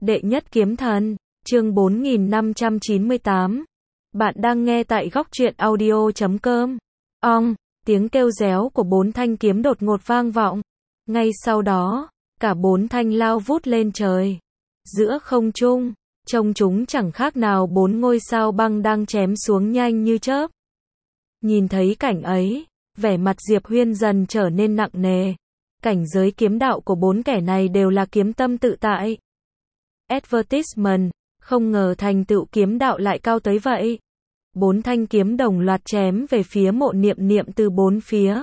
Đệ nhất kiếm thần, chương 4598. Bạn đang nghe tại góc truyện audio.com. Tiếng kêu réo của 4 thanh kiếm đột ngột vang vọng. Ngay sau đó, cả 4 thanh lao vút lên trời. Giữa không trung, trông chúng chẳng khác nào 4 ngôi sao băng đang chém xuống nhanh như chớp. Nhìn thấy cảnh ấy, vẻ mặt Diệp Huyên dần trở nên nặng nề. Cảnh giới kiếm đạo của 4 kẻ này đều là kiếm tâm tự tại. Advertisement, không ngờ thành tựu kiếm đạo lại cao tới vậy. 4 thanh kiếm đồng loạt chém về phía Mộ Niệm Niệm từ 4 phía.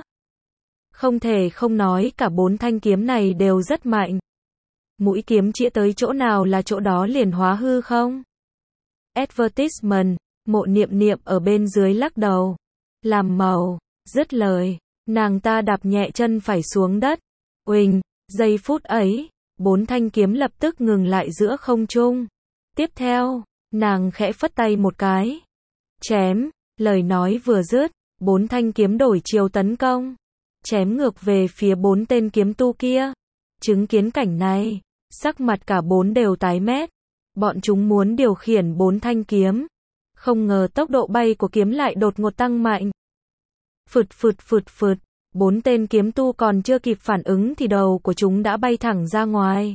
Không thể không nói cả 4 thanh kiếm này đều rất mạnh. Mũi kiếm chĩa tới chỗ nào là chỗ đó liền hóa hư không. Advertisement, Mộ Niệm Niệm ở bên dưới lắc đầu. Làm màu, dứt lời, nàng ta đạp nhẹ chân phải xuống đất. Uỳnh, giây phút ấy, 4 thanh kiếm lập tức ngừng lại giữa không trung. Tiếp theo, nàng khẽ phất tay một cái. Chém, lời nói vừa dứt, 4 thanh kiếm đổi chiều tấn công. Chém ngược về phía 4 tên kiếm tu kia. Chứng kiến cảnh này, sắc mặt cả 4 đều tái mét. Bọn chúng muốn điều khiển 4 thanh kiếm. Không ngờ tốc độ bay của kiếm lại đột ngột tăng mạnh. Phụt phụt phụt phụt. 4 tên kiếm tu còn chưa kịp phản ứng thì đầu của chúng đã bay thẳng ra ngoài.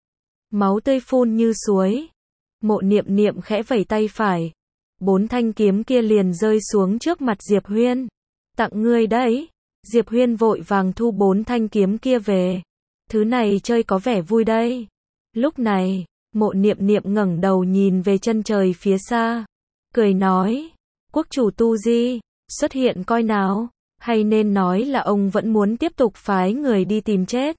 Máu tươi phun như suối. Mộ Niệm Niệm khẽ vẩy tay phải. 4 thanh kiếm kia liền rơi xuống trước mặt Diệp Huyên. Tặng ngươi đấy. Diệp Huyên vội vàng thu 4 thanh kiếm kia về. Thứ này chơi có vẻ vui đây. Lúc này, Mộ Niệm Niệm ngẩng đầu nhìn về chân trời phía xa. Cười nói, quốc chủ Tu Di, xuất hiện coi nào. Hay nên nói là ông vẫn muốn tiếp tục phái người đi tìm chết.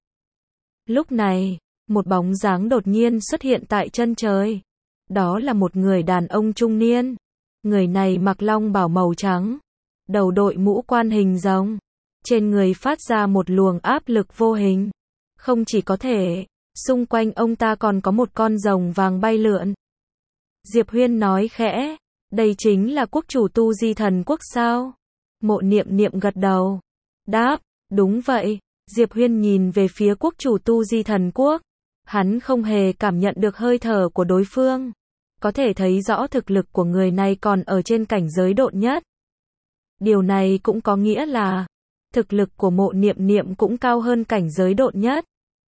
Lúc này, một bóng dáng đột nhiên xuất hiện tại chân trời. Đó là một người đàn ông trung niên. Người này mặc long bào màu trắng. Đầu đội mũ quan hình rồng. Trên người phát ra một luồng áp lực vô hình. Không chỉ có thể, xung quanh ông ta còn có một con rồng vàng bay lượn. Diệp Huyên nói khẽ, đây chính là quốc chủ Tu Di Thần Quốc sao? Mộ Niệm Niệm gật đầu. Đáp, đúng vậy. Diệp Huyên nhìn về phía quốc chủ Tu Di Thần Quốc. Hắn không hề cảm nhận được hơi thở của đối phương. Có thể thấy rõ thực lực của người này còn ở trên cảnh giới độn nhất. Điều này cũng có nghĩa là, thực lực của Mộ Niệm Niệm cũng cao hơn cảnh giới độn nhất.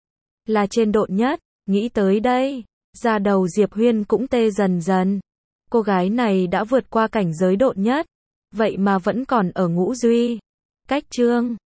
Là trên độn nhất, nghĩ tới đây, da đầu Diệp Huyên cũng tê dần dần. Cô gái này đã vượt qua cảnh giới độn nhất. Vậy mà vẫn còn ở ngũ duy. Cách chương